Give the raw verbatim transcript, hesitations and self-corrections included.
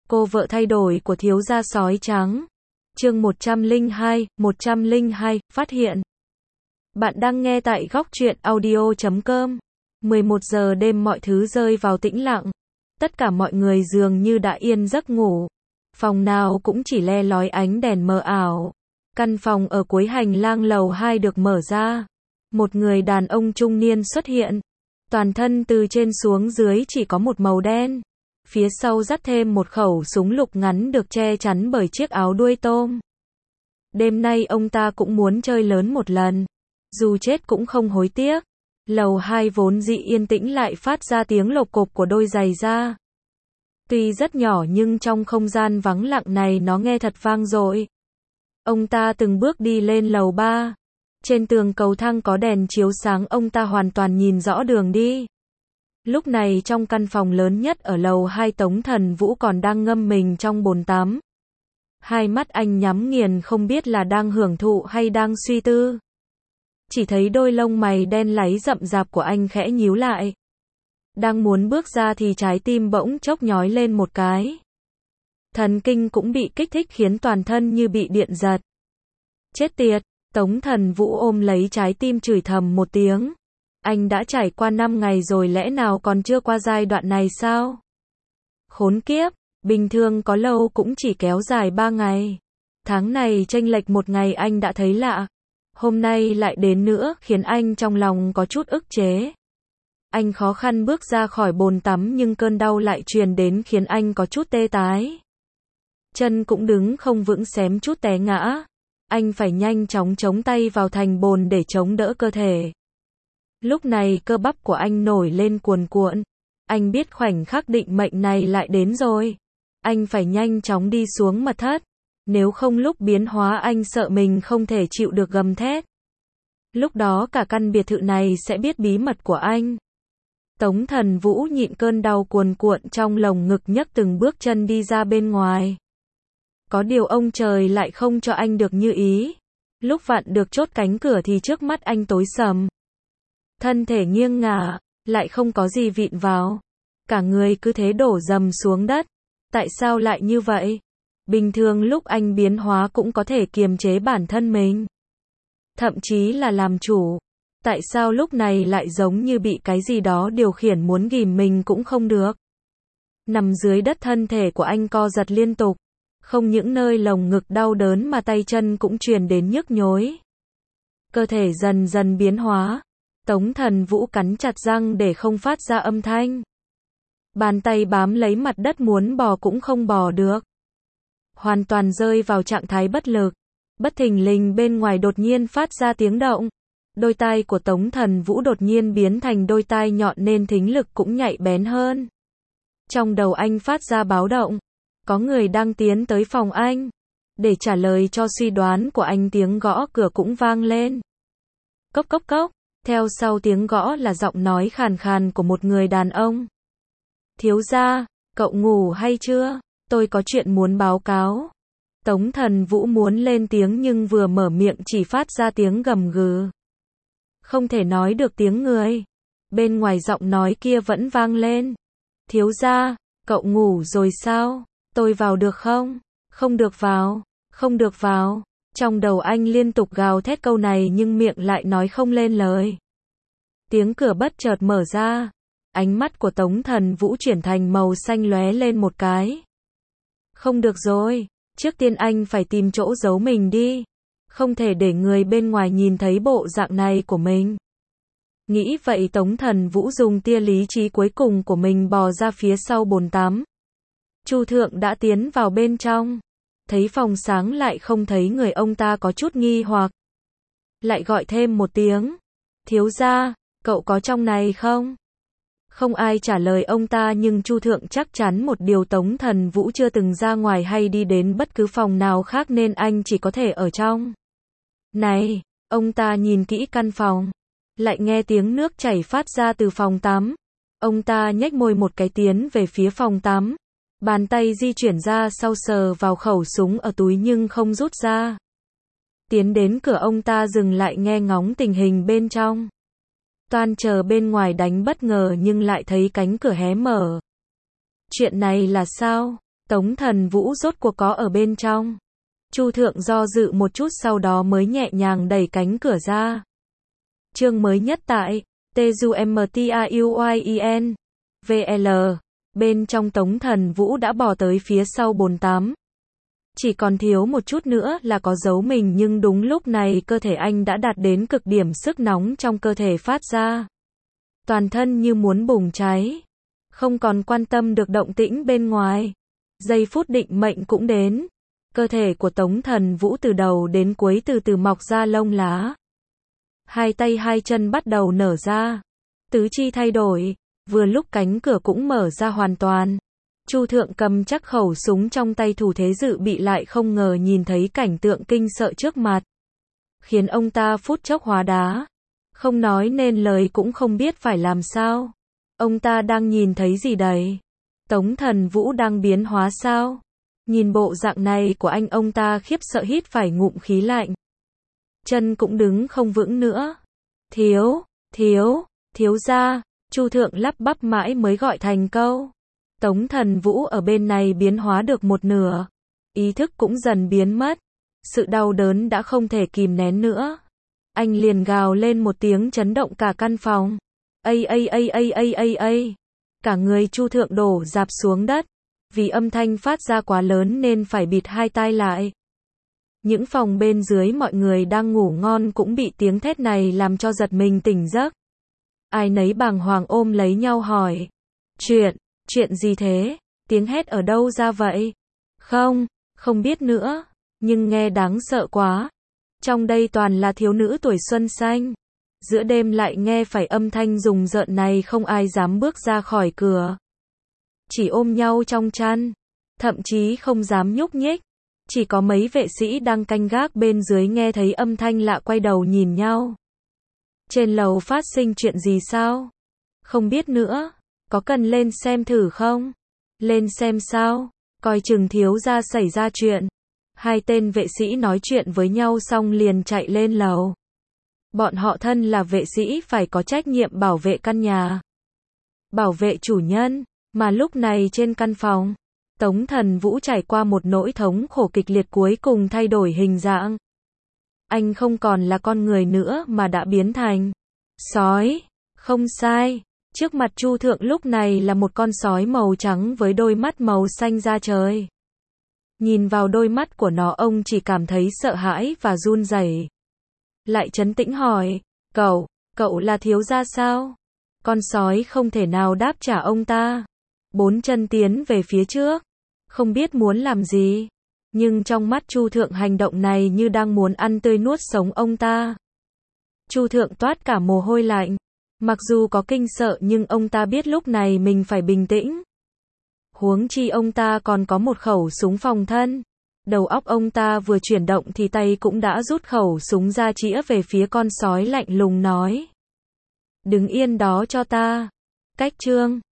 Cô vợ thay đổi của thiếu gia sói trắng. Chương một trăm lẻ hai, một trăm lẻ hai, phát hiện. Bạn đang nghe tại góc truyện audio chấm com. mười một giờ đêm mọi thứ rơi vào tĩnh lặng. Tất cả mọi người dường như đã yên giấc ngủ. Phòng nào cũng chỉ le lói ánh đèn mờ ảo. Căn phòng ở cuối hành lang lầu hai được mở ra. Một người đàn ông trung niên xuất hiện. Toàn thân từ trên xuống dưới chỉ có một màu đen. Phía sau dắt thêm một khẩu súng lục ngắn được che chắn bởi chiếc áo đuôi tôm. Đêm nay ông ta cũng muốn chơi lớn một lần. Dù chết cũng không hối tiếc. Lầu hai vốn dĩ yên tĩnh lại phát ra tiếng lộc cộp của đôi giày da. Tuy rất nhỏ nhưng trong không gian vắng lặng này nó nghe thật vang dội. Ông ta từng bước đi lên lầu ba. Trên tường cầu thang có đèn chiếu sáng, ông ta hoàn toàn nhìn rõ đường đi. Lúc này trong căn phòng lớn nhất ở lầu hai, Tống Thần Vũ còn đang ngâm mình trong bồn tắm. Hai mắt anh nhắm nghiền, không biết là đang hưởng thụ hay đang suy tư. Chỉ thấy đôi lông mày đen láy rậm rạp của anh khẽ nhíu lại. Đang muốn bước ra thì trái tim bỗng chốc nhói lên một cái. Thần kinh cũng bị kích thích khiến toàn thân như bị điện giật. Chết tiệt, Tống Thần Vũ ôm lấy trái tim chửi thầm một tiếng. Anh đã trải qua năm ngày rồi, lẽ nào còn chưa qua giai đoạn này sao? Khốn kiếp, bình thường có lâu cũng chỉ kéo dài ba ngày. Tháng này chênh lệch một ngày anh đã thấy lạ. Hôm nay lại đến nữa khiến anh trong lòng có chút ức chế. Anh khó khăn bước ra khỏi bồn tắm nhưng cơn đau lại truyền đến khiến anh có chút tê tái. Chân cũng đứng không vững, xém chút té ngã. Anh phải nhanh chóng chống tay vào thành bồn để chống đỡ cơ thể. Lúc này cơ bắp của anh nổi lên cuồn cuộn. Anh biết khoảnh khắc định mệnh này lại đến rồi. Anh phải nhanh chóng đi xuống mật thất. Nếu không lúc biến hóa anh sợ mình không thể chịu được gầm thét. Lúc đó cả căn biệt thự này sẽ biết bí mật của anh. Tống Thần Vũ nhịn cơn đau cuồn cuộn trong lồng ngực, nhấc từng bước chân đi ra bên ngoài. Có điều ông trời lại không cho anh được như ý. Lúc vặn được chốt cánh cửa thì trước mắt anh tối sầm. Thân thể nghiêng ngả, lại không có gì vịn vào. Cả người cứ thế đổ dầm xuống đất. Tại sao lại như vậy? Bình thường lúc anh biến hóa cũng có thể kiềm chế bản thân mình. Thậm chí là làm chủ. Tại sao lúc này lại giống như bị cái gì đó điều khiển, muốn ghìm mình cũng không được. Nằm dưới đất thân thể của anh co giật liên tục. Không những nơi lồng ngực đau đớn mà tay chân cũng truyền đến nhức nhối. Cơ thể dần dần biến hóa. Tống Thần Vũ cắn chặt răng để không phát ra âm thanh. Bàn tay bám lấy mặt đất muốn bò cũng không bò được. Hoàn toàn rơi vào trạng thái bất lực. Bất thình lình bên ngoài đột nhiên phát ra tiếng động. Đôi tai của Tống Thần Vũ đột nhiên biến thành đôi tai nhọn nên thính lực cũng nhạy bén hơn. Trong đầu anh phát ra báo động. Có người đang tiến tới phòng anh. Để trả lời cho suy đoán của anh, tiếng gõ cửa cũng vang lên. Cốc cốc cốc. Theo sau tiếng gõ là giọng nói khàn khàn của một người đàn ông. Thiếu gia, cậu ngủ hay chưa? Tôi có chuyện muốn báo cáo. Tống Thần Vũ muốn lên tiếng nhưng vừa mở miệng chỉ phát ra tiếng gầm gừ. Không thể nói được tiếng người. Bên ngoài giọng nói kia vẫn vang lên. Thiếu gia, cậu ngủ rồi sao? Tôi vào được không? Không được vào, không được vào. Trong đầu anh liên tục gào thét câu này nhưng miệng lại nói không lên lời. Tiếng cửa bất chợt mở ra. Ánh mắt của Tống Thần Vũ chuyển thành màu xanh lóe lên một cái. Không được rồi, trước tiên anh phải tìm chỗ giấu mình đi. Không thể để người bên ngoài nhìn thấy bộ dạng này của mình. Nghĩ vậy Tống Thần Vũ dùng tia lý trí cuối cùng của mình bò ra phía sau bồn tắm. Chu Thượng đã tiến vào bên trong. Thấy phòng sáng lại không thấy người, ông ta có chút nghi hoặc. Lại gọi thêm một tiếng. Thiếu gia, cậu có trong này không? Không ai trả lời ông ta nhưng Chu Thượng chắc chắn một điều, Tống Thần Vũ chưa từng ra ngoài hay đi đến bất cứ phòng nào khác nên anh chỉ có thể ở trong. Này, ông ta nhìn kỹ căn phòng. Lại nghe tiếng nước chảy phát ra từ phòng tắm. Ông ta nhếch môi một cái tiến về phía phòng tắm. Bàn tay di chuyển ra sau sờ vào khẩu súng ở túi nhưng không rút ra. Tiến đến cửa, ông ta dừng lại nghe ngóng tình hình bên trong. Toan chờ bên ngoài đánh bất ngờ nhưng lại thấy cánh cửa hé mở. Chuyện này là sao? Tống Thần Vũ rốt cuộc có ở bên trong. Chu Thượng do dự một chút sau đó mới nhẹ nhàng đẩy cánh cửa ra. Chương mới nhất tại Tuzumtauyen vê lờ. Bên trong Tống Thần Vũ đã bò tới phía sau bồn tắm. Chỉ còn thiếu một chút nữa là có giấu mình, nhưng đúng lúc này cơ thể anh đã đạt đến cực điểm, sức nóng trong cơ thể phát ra. Toàn thân như muốn bùng cháy. Không còn quan tâm được động tĩnh bên ngoài. Giây phút định mệnh cũng đến. Cơ thể của Tống Thần Vũ từ đầu đến cuối từ từ mọc ra lông lá. Hai tay hai chân bắt đầu nở ra. Tứ chi thay đổi. Vừa lúc cánh cửa cũng mở ra hoàn toàn. Chu Thượng cầm chắc khẩu súng trong tay thủ thế dự bị, lại không ngờ nhìn thấy cảnh tượng kinh sợ trước mặt. Khiến ông ta phút chốc hóa đá. Không nói nên lời, cũng không biết phải làm sao. Ông ta đang nhìn thấy gì đấy? Tống Thần Vũ đang biến hóa sao? Nhìn bộ dạng này của anh, ông ta khiếp sợ hít phải ngụm khí lạnh. Chân cũng đứng không vững nữa. Thiếu, thiếu, thiếu gia. Chu Thượng lắp bắp mãi mới gọi thành câu. Tống Thần Vũ ở bên này biến hóa được một nửa. Ý thức cũng dần biến mất. Sự đau đớn đã không thể kìm nén nữa. Anh liền gào lên một tiếng chấn động cả căn phòng. Ây ây ây ây ây ây ây. Cả người Chu Thượng đổ rạp xuống đất. Vì âm thanh phát ra quá lớn nên phải bịt hai tai lại. Những phòng bên dưới mọi người đang ngủ ngon cũng bị tiếng thét này làm cho giật mình tỉnh giấc. Ai nấy bàng hoàng ôm lấy nhau hỏi. Chuyện, chuyện gì thế? Tiếng hét ở đâu ra vậy? Không, không biết nữa. Nhưng nghe đáng sợ quá. Trong đây toàn là thiếu nữ tuổi xuân xanh. Giữa đêm lại nghe phải âm thanh rùng rợn này, không ai dám bước ra khỏi cửa. Chỉ ôm nhau trong chăn. Thậm chí không dám nhúc nhích. Chỉ có mấy vệ sĩ đang canh gác bên dưới nghe thấy âm thanh lạ quay đầu nhìn nhau. Trên lầu phát sinh chuyện gì sao? Không biết nữa. Có cần lên xem thử không? Lên xem sao? Coi chừng thiếu gia xảy ra chuyện. Hai tên vệ sĩ nói chuyện với nhau xong liền chạy lên lầu. Bọn họ thân là vệ sĩ phải có trách nhiệm bảo vệ căn nhà. Bảo vệ chủ nhân. Mà lúc này trên căn phòng, Tống Thần Vũ trải qua một nỗi thống khổ kịch liệt, cuối cùng thay đổi hình dạng. Anh không còn là con người nữa mà đã biến thành sói. Không sai. Trước mặt Chu Thượng lúc này là một con sói màu trắng với đôi mắt màu xanh da trời. Nhìn vào đôi mắt của nó, ông chỉ cảm thấy sợ hãi và run rẩy. Lại trấn tĩnh hỏi, cậu, cậu là thiếu gia sao? Con sói không thể nào đáp trả ông ta. Bốn chân tiến về phía trước. Không biết muốn làm gì. Nhưng trong mắt Chu Thượng hành động này như đang muốn ăn tươi nuốt sống ông ta. Chu Thượng toát cả mồ hôi lạnh. Mặc dù có kinh sợ nhưng ông ta biết lúc này mình phải bình tĩnh. Huống chi ông ta còn có một khẩu súng phòng thân. Đầu óc ông ta vừa chuyển động thì tay cũng đã rút khẩu súng ra chĩa về phía con sói, lạnh lùng nói. Đứng yên đó cho ta. Cách chương